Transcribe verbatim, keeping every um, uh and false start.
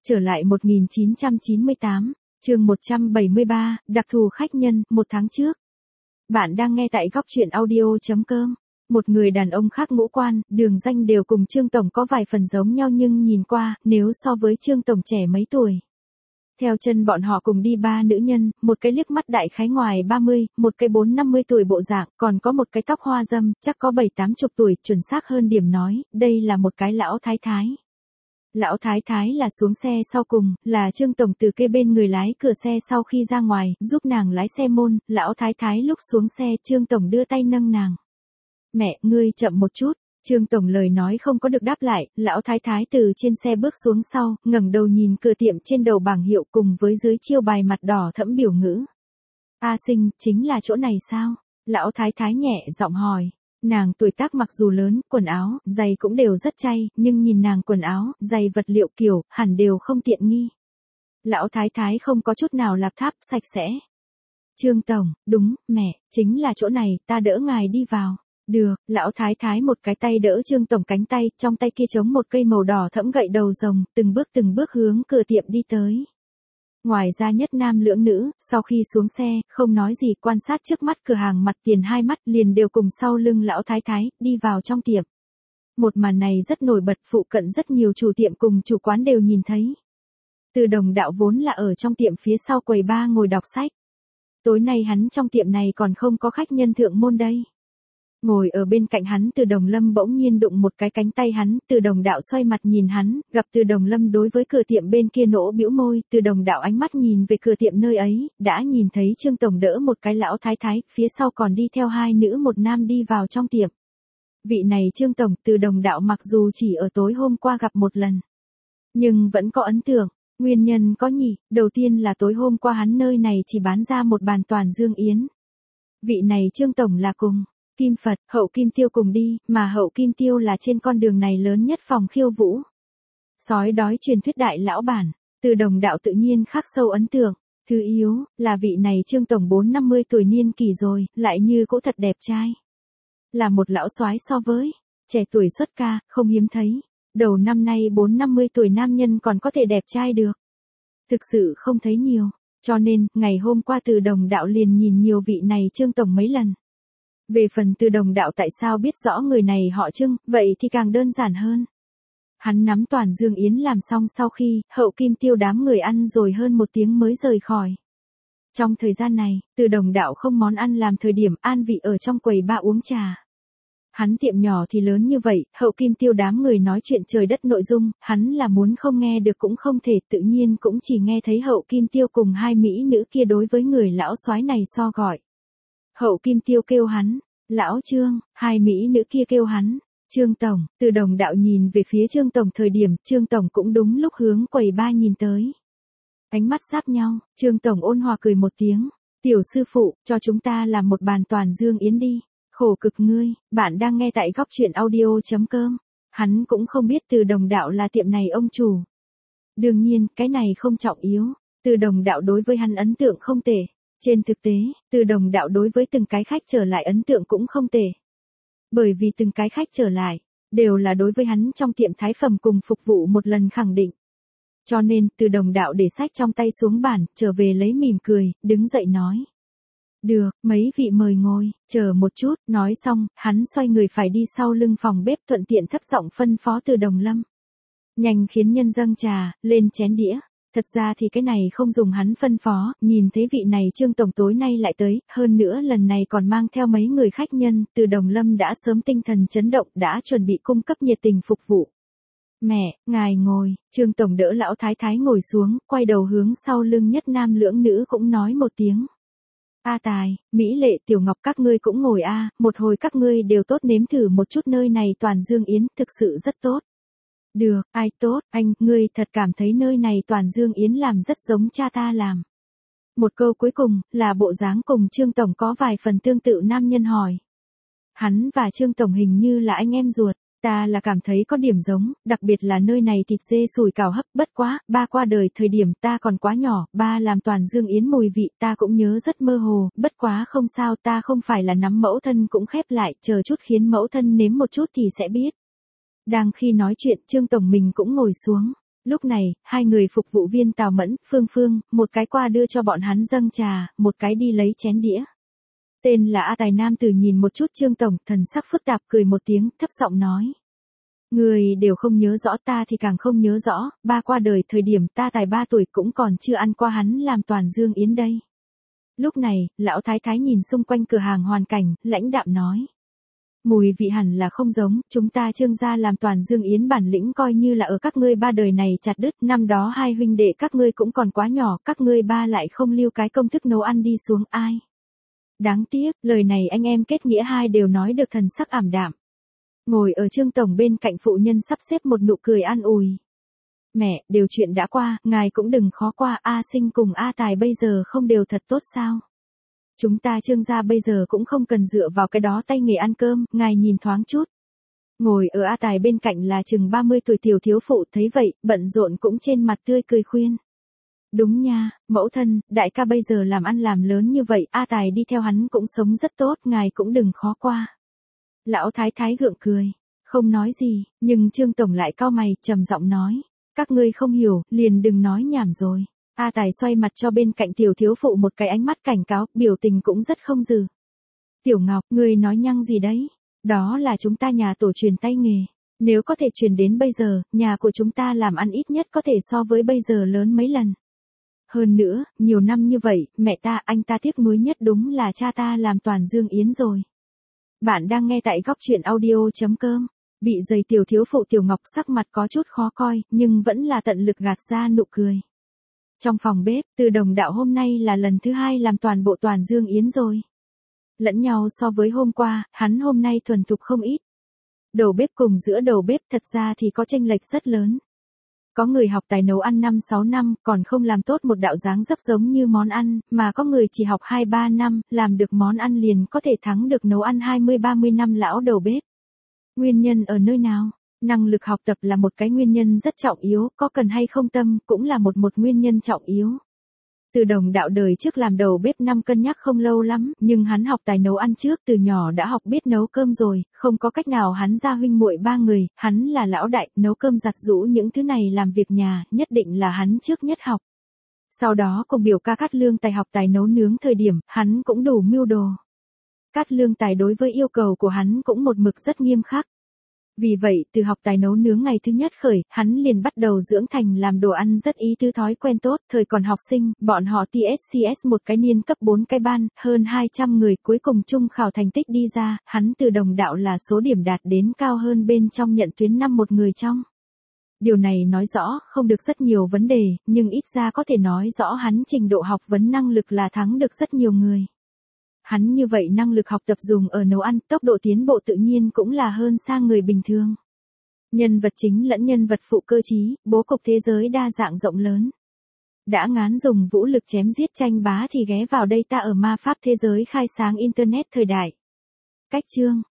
Trở lại một nghìn chín trăm chín mươi tám, chương một trăm bảy mươi ba, đặc thù khách nhân, một tháng trước. Bạn đang nghe tại góc truyện audio chấm com. Một người đàn ông khác ngũ quan, đường danh đều cùng Trương Tổng có vài phần giống nhau nhưng nhìn qua, nếu so với Trương Tổng trẻ mấy tuổi. Theo chân bọn họ cùng đi ba nữ nhân, một cái liếc mắt đại khái ngoài ba mươi, một cái bốn năm mươi tuổi bộ dạng, còn có một cái tóc hoa dâm, chắc có bảy tám chục tuổi, chuẩn xác hơn điểm nói, đây là một cái lão thái thái. Lão thái thái là xuống xe sau cùng, là Trương Tổng từ kê bên người lái cửa xe sau khi ra ngoài, giúp nàng lái xe môn, lão thái thái lúc xuống xe Trương Tổng đưa tay nâng nàng. Mẹ, ngươi chậm một chút. Trương Tổng lời nói không có được đáp lại, lão thái thái từ trên xe bước xuống sau, ngẩng đầu nhìn cửa tiệm trên đầu bảng hiệu cùng với dưới chiêu bài mặt đỏ thẫm biểu ngữ. A Sinh, chính là chỗ này sao? Lão thái thái nhẹ giọng hỏi. Nàng tuổi tác mặc dù lớn, quần áo, giày cũng đều rất chay, nhưng nhìn nàng quần áo, giày vật liệu kiểu, hẳn đều không tiện nghi. Lão thái thái không có chút nào lạp tháp, sạch sẽ. Trương Tổng, đúng, mẹ, chính là chỗ này, ta đỡ ngài đi vào. Được, lão thái thái một cái tay đỡ Trương Tổng cánh tay, trong tay kia chống một cây màu đỏ thẫm gậy đầu rồng, từng bước từng bước hướng cửa tiệm đi tới. Ngoài ra nhất nam lưỡng nữ, sau khi xuống xe, không nói gì, quan sát trước mắt cửa hàng mặt tiền hai mắt liền đều cùng sau lưng lão thái thái, đi vào trong tiệm. Một màn này rất nổi bật, phụ cận rất nhiều chủ tiệm cùng chủ quán đều nhìn thấy. Từ Đồng Đạo vốn là ở trong tiệm phía sau quầy ba ngồi đọc sách. Tối nay hắn trong tiệm này còn không có khách nhân thượng môn đây. Ngồi ở bên cạnh hắn Từ Đồng Lâm bỗng nhiên đụng một cái cánh tay hắn, Từ Đồng Đạo xoay mặt nhìn hắn, gặp Từ Đồng Lâm đối với cửa tiệm bên kia nỗ bĩu môi, Từ Đồng Đạo ánh mắt nhìn về cửa tiệm nơi ấy, đã nhìn thấy Trương Tổng đỡ một cái lão thái thái, phía sau còn đi theo hai nữ một nam đi vào trong tiệm. Vị này Trương Tổng, Từ Đồng Đạo mặc dù chỉ ở tối hôm qua gặp một lần, nhưng vẫn có ấn tượng. Nguyên nhân có nhỉ, đầu tiên là tối hôm qua hắn nơi này chỉ bán ra một bàn toàn dương yến. Vị này Trương Tổng là cùng Kim Phật, Hậu Kim Tiêu cùng đi, mà Hậu Kim Tiêu là trên con đường này lớn nhất phòng khiêu vũ. Sói đói truyền thuyết đại lão bản, Từ Đồng Đạo tự nhiên khắc sâu ấn tượng. Thứ yếu, là vị này Trương Tổng bốn năm mươi tuổi niên kỷ rồi, lại như cũ thật đẹp trai. Là một lão soái so với trẻ tuổi xuất ca, không hiếm thấy. Đầu năm nay bốn năm mươi tuổi nam nhân còn có thể đẹp trai được. Thực sự không thấy nhiều, cho nên, ngày hôm qua Từ Đồng Đạo liền nhìn nhiều vị này Trương Tổng mấy lần. Về phần Từ Đồng Đạo tại sao biết rõ người này họ Trương, vậy thì càng đơn giản hơn. Hắn nắm toàn dương yến làm xong sau khi, Hậu Kim Tiêu đám người ăn rồi hơn một tiếng mới rời khỏi. Trong thời gian này, Từ Đồng Đạo không món ăn làm thời điểm an vị ở trong quầy ba uống trà. Hắn tiệm nhỏ thì lớn như vậy, Hậu Kim Tiêu đám người nói chuyện trời đất nội dung, hắn là muốn không nghe được cũng không thể, tự nhiên cũng chỉ nghe thấy Hậu Kim Tiêu cùng hai mỹ nữ kia đối với người lão soái này so gọi. Hậu Kim Tiêu kêu hắn, lão Trương, hai mỹ nữ kia kêu hắn, Trương Tổng. Từ Đồng Đạo nhìn về phía Trương Tổng thời điểm, Trương Tổng cũng đúng lúc hướng quầy ba nhìn tới. Ánh mắt sáp nhau, Trương Tổng ôn hòa cười một tiếng, tiểu sư phụ, cho chúng ta làm một bàn toàn dương yến đi. Khổ cực ngươi, bạn đang nghe tại góc truyện audio chấm com. Hắn cũng không biết Từ Đồng Đạo là tiệm này ông chủ. Đương nhiên, cái này không trọng yếu, Từ Đồng Đạo đối với hắn ấn tượng không tệ. Trên thực tế, Từ Đồng Đạo đối với từng cái khách trở lại ấn tượng cũng không tệ. Bởi vì từng cái khách trở lại, đều là đối với hắn trong tiệm thái phẩm cùng phục vụ một lần khẳng định. Cho nên, Từ Đồng Đạo để sách trong tay xuống bàn, trở về lấy mỉm cười, đứng dậy nói. Được, mấy vị mời ngồi, chờ một chút, nói xong, hắn xoay người phải đi sau lưng phòng bếp thuận tiện thấp giọng phân phó Từ Đồng Lâm. Nhanh khiến nhân dâng trà, lên chén đĩa. Thật ra thì cái này không dùng hắn phân phó, nhìn thấy vị này Trương Tổng tối nay lại tới, hơn nữa lần này còn mang theo mấy người khách nhân, Từ Đồng Lâm đã sớm tinh thần chấn động, đã chuẩn bị cung cấp nhiệt tình phục vụ. Mẹ, ngài ngồi, Trương Tổng đỡ lão thái thái ngồi xuống, quay đầu hướng sau lưng nhất nam lưỡng nữ cũng nói một tiếng. A Tài, Mỹ Lệ, Tiểu Ngọc các ngươi cũng ngồi a, một hồi các ngươi đều tốt nếm thử một chút nơi này toàn dương yến, thực sự rất tốt. Được, ai tốt, anh, ngươi thật cảm thấy nơi này toàn dương yến làm rất giống cha ta làm. Một câu cuối cùng, là bộ dáng cùng Trương Tổng có vài phần tương tự nam nhân hỏi. Hắn và Trương Tổng hình như là anh em ruột, ta là cảm thấy có điểm giống, đặc biệt là nơi này thịt dê sùi cảo hấp, bất quá, ba qua đời thời điểm ta còn quá nhỏ, ba làm toàn dương yến mùi vị ta cũng nhớ rất mơ hồ, bất quá không sao, ta không phải là nắm mẫu thân cũng khép lại, chờ chút khiến mẫu thân nếm một chút thì sẽ biết. Đang khi nói chuyện, Trương Tổng mình cũng ngồi xuống. Lúc này, hai người phục vụ viên Tào Mẫn, Phương Phương, một cái qua đưa cho bọn hắn dâng trà, một cái đi lấy chén đĩa. Tên là A Tài nam tử nhìn một chút Trương Tổng, thần sắc phức tạp cười một tiếng, thấp giọng nói. Người đều không nhớ rõ, ta thì càng không nhớ rõ, ba qua đời thời điểm ta Tài ba tuổi cũng còn chưa ăn qua hắn làm toàn dương yến đây. Lúc này, lão thái thái nhìn xung quanh cửa hàng hoàn cảnh, lãnh đạm nói. Mùi vị hẳn là không giống, chúng ta Trương gia làm toàn dương yến bản lĩnh coi như là ở các ngươi ba đời này chặt đứt, năm đó hai huynh đệ các ngươi cũng còn quá nhỏ, các ngươi ba lại không lưu cái công thức nấu ăn đi xuống ai. Đáng tiếc, lời này anh em kết nghĩa hai đều nói được thần sắc ảm đạm. Ngồi ở Trương Tổng bên cạnh phụ nhân sắp xếp một nụ cười an ủi. Mẹ, đều chuyện đã qua, ngài cũng đừng khó qua, A Sinh cùng A Tài bây giờ không đều thật tốt sao? Chúng ta Trương gia bây giờ cũng không cần dựa vào cái đó tay nghề ăn cơm, ngài nhìn thoáng chút. Ngồi ở A Tài bên cạnh là chừng ba mươi tuổi tiểu thiếu phụ thấy vậy, bận rộn cũng trên mặt tươi cười khuyên. Đúng nha, mẫu thân, đại ca bây giờ làm ăn làm lớn như vậy, A Tài đi theo hắn cũng sống rất tốt, ngài cũng đừng khó qua. Lão thái thái gượng cười, không nói gì, nhưng Trương Tổng lại cau mày, trầm giọng nói. Các ngươi không hiểu, liền đừng nói nhảm rồi. A Tài xoay mặt cho bên cạnh tiểu thiếu phụ một cái ánh mắt cảnh cáo, biểu tình cũng rất không dừ. Tiểu Ngọc, ngươi nói nhăng gì đấy? Đó là chúng ta nhà tổ truyền tay nghề. Nếu có thể truyền đến bây giờ, nhà của chúng ta làm ăn ít nhất có thể so với bây giờ lớn mấy lần. Hơn nữa, nhiều năm như vậy, mẹ ta, anh ta tiếc nuối nhất đúng là cha ta làm toàn dương yến rồi. Bạn đang nghe tại góc truyện audio chấm com. Bị dày tiểu thiếu phụ Tiểu Ngọc sắc mặt có chút khó coi, nhưng vẫn là tận lực gạt ra nụ cười. Trong phòng bếp, Từ Đồng Đạo hôm nay là lần thứ hai làm toàn bộ toàn dương yến rồi. Lẫn nhau so với hôm qua, hắn hôm nay thuần thục không ít. Đầu bếp cùng giữa đầu bếp thật ra thì có chênh lệch rất lớn. Có người học tài nấu ăn năm sáu năm, còn không làm tốt một đạo dáng dấp giống như món ăn, mà có người chỉ học hai ba năm, làm được món ăn liền có thể thắng được nấu ăn hai mươi ba mươi năm lão đầu bếp. Nguyên nhân ở nơi nào? Năng lực học tập là một cái nguyên nhân rất trọng yếu, có cần hay không tâm cũng là một một nguyên nhân trọng yếu. Từ Đồng Đạo đời trước làm đầu bếp năm cân nhắc không lâu lắm, nhưng hắn học tài nấu ăn trước từ nhỏ đã học biết nấu cơm rồi, không có cách nào hắn ra huynh muội ba người, hắn là lão đại, nấu cơm giặt giũ những thứ này làm việc nhà, nhất định là hắn trước nhất học. Sau đó cùng biểu ca Cát Lương Tài học tài nấu nướng thời điểm, hắn cũng đủ mưu đồ. Cát Lương Tài đối với yêu cầu của hắn cũng một mực rất nghiêm khắc. Vì vậy, từ học tài nấu nướng ngày thứ nhất khởi, hắn liền bắt đầu dưỡng thành làm đồ ăn rất ý tứ thói quen tốt, thời còn học sinh, bọn họ tê ét xê ét một cái niên cấp bốn cái ban, hơn hai trăm người cuối cùng chung khảo thành tích đi ra, hắn Từ Đồng Đạo là số điểm đạt đến cao hơn bên trong nhận tuyến năm một người trong. Điều này nói rõ, không được rất nhiều vấn đề, nhưng ít ra có thể nói rõ hắn trình độ học vấn năng lực là thắng được rất nhiều người. Hắn như vậy năng lực học tập dùng ở nấu ăn, tốc độ tiến bộ tự nhiên cũng là hơn xa người bình thường. Nhân vật chính lẫn nhân vật phụ cơ trí, bố cục thế giới đa dạng rộng lớn. Đã ngán dùng vũ lực chém giết tranh bá thì ghé vào đây ta ở ma pháp thế giới khai sáng Internet thời đại. Cách chương